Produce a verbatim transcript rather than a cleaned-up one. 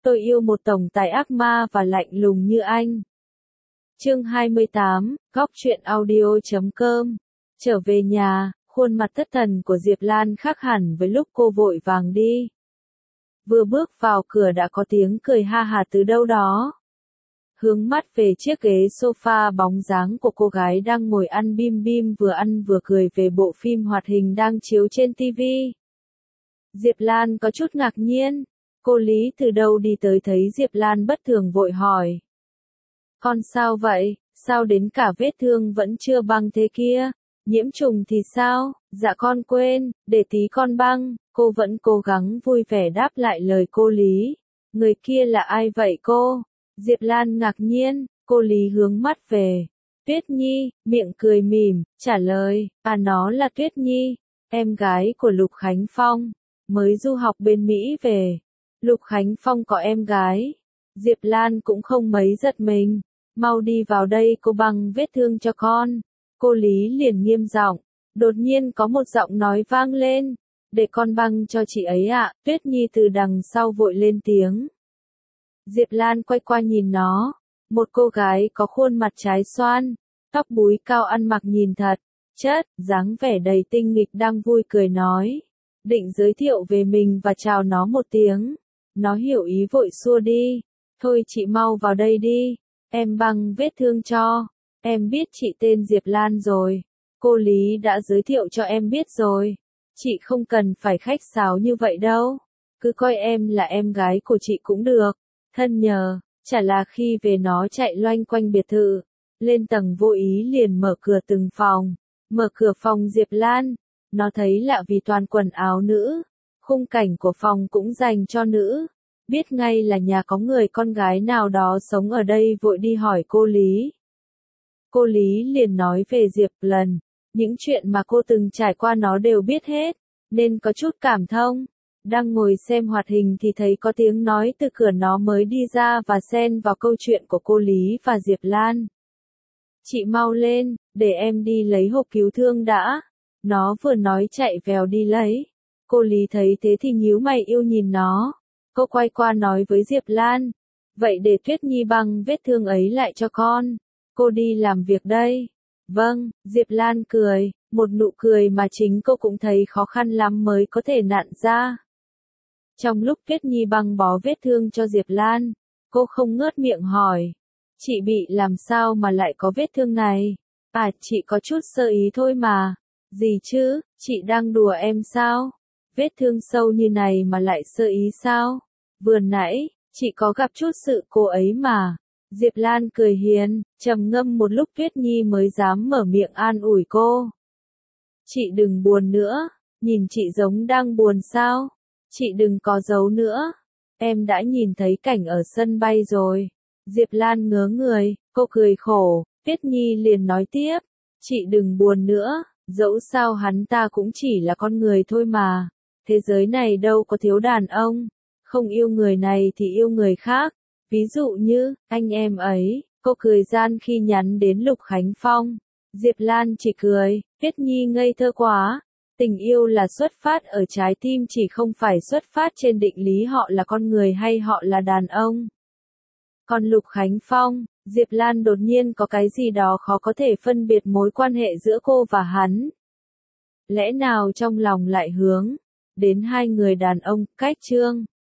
Tôi yêu một tổng tài ác ma và lạnh lùng như anh. Chương hai mươi tám, góc truyện audio chấm com. Trở về nhà, khuôn mặt thất thần của Diệp Lan khác hẳn với lúc cô vội vàng đi. Vừa bước vào cửa đã có tiếng cười ha hả từ đâu đó. Hướng mắt về chiếc ghế sofa, bóng dáng của cô gái đang ngồi ăn bim bim vừa ăn vừa cười về bộ phim hoạt hình đang chiếu trên ti vi. Diệp Lan có chút ngạc nhiên. Cô Lý từ đâu đi tới thấy Diệp Lan bất thường vội hỏi. Con sao vậy, sao đến cả vết thương vẫn chưa băng thế kia, nhiễm trùng thì sao, dạ con quên, để tí con băng, cô vẫn cố gắng vui vẻ đáp lại lời cô Lý. Người kia là ai vậy cô? Diệp Lan ngạc nhiên, cô Lý hướng mắt về. Tuyết Nhi, miệng cười mỉm, trả lời, à nó là Tuyết Nhi, em gái của Lục Khánh Phong, mới du học bên Mỹ về. Lục Khánh Phong có em gái. Diệp Lan cũng không mấy giật mình. Mau đi vào đây cô băng vết thương cho con. Cô Lý liền nghiêm giọng. Đột nhiên có một giọng nói vang lên. Để con băng cho chị ấy ạ. Tuyết Nhi từ đằng sau vội lên tiếng. Diệp Lan quay qua nhìn nó. Một cô gái có khuôn mặt trái xoan, tóc búi cao, ăn mặc nhìn thật chất, dáng vẻ đầy tinh nghịch đang vui cười nói. Định giới thiệu về mình và chào nó một tiếng. Nó hiểu ý vội xua đi. Thôi chị mau vào đây đi. Em băng vết thương cho. Em biết chị tên Diệp Lan rồi. Cô Lý đã giới thiệu cho em biết rồi. Chị không cần phải khách sáo như vậy đâu. Cứ coi em là em gái của chị cũng được. Thân nhờ, chả là khi về nó chạy loanh quanh biệt thự. Lên tầng vô ý liền mở cửa từng phòng. Mở cửa phòng Diệp Lan. Nó thấy lạ vì toàn quần áo nữ. Khung cảnh của phòng cũng dành cho nữ. Biết ngay là nhà có người con gái nào đó sống ở đây vội đi hỏi cô Lý. Cô Lý liền nói về Diệp Lần. Những chuyện mà cô từng trải qua nó đều biết hết, nên có chút cảm thông. Đang ngồi xem hoạt hình thì thấy có tiếng nói từ cửa, nó mới đi ra và xen vào câu chuyện của cô Lý và Diệp Lan. Chị mau lên, để em đi lấy hộp cứu thương đã. Nó vừa nói chạy vèo đi lấy. Cô Lý thấy thế thì nhíu mày yêu nhìn nó. Cô quay qua nói với Diệp Lan. Vậy để Tuyết Nhi băng vết thương ấy lại cho con. Cô đi làm việc đây. Vâng, Diệp Lan cười, một nụ cười mà chính cô cũng thấy khó khăn lắm mới có thể nặn ra. Trong lúc Tuyết Nhi băng bó vết thương cho Diệp Lan, cô không ngớt miệng hỏi. Chị bị làm sao mà lại có vết thương này? À, chị có chút sơ ý thôi mà. Gì chứ, chị đang đùa em sao? Vết thương sâu như này mà lại sơ ý sao? Vừa nãy, chị có gặp chút sự cô ấy mà. Diệp Lan cười hiền, trầm ngâm một lúc Tuyết Nhi mới dám mở miệng an ủi cô. Chị đừng buồn nữa, nhìn chị giống đang buồn sao? Chị đừng có giấu nữa. Em đã nhìn thấy cảnh ở sân bay rồi. Diệp Lan ngớ người, cô cười khổ, Tuyết Nhi liền nói tiếp. Chị đừng buồn nữa, dẫu sao hắn ta cũng chỉ là con người thôi mà. Thế giới này đâu có thiếu đàn ông, không yêu người này thì yêu người khác, ví dụ như, anh em ấy, cô cười gian khi nhắn đến Lục Khánh Phong. Diệp Lan chỉ cười, Tuyết Nhi ngây thơ quá, tình yêu là xuất phát ở trái tim chỉ không phải xuất phát trên định lý họ là con người hay họ là đàn ông. Còn Lục Khánh Phong, Diệp Lan đột nhiên có cái gì đó khó có thể phân biệt mối quan hệ giữa cô và hắn. Lẽ nào trong lòng lại hướng đến hai người đàn ông, cách Trương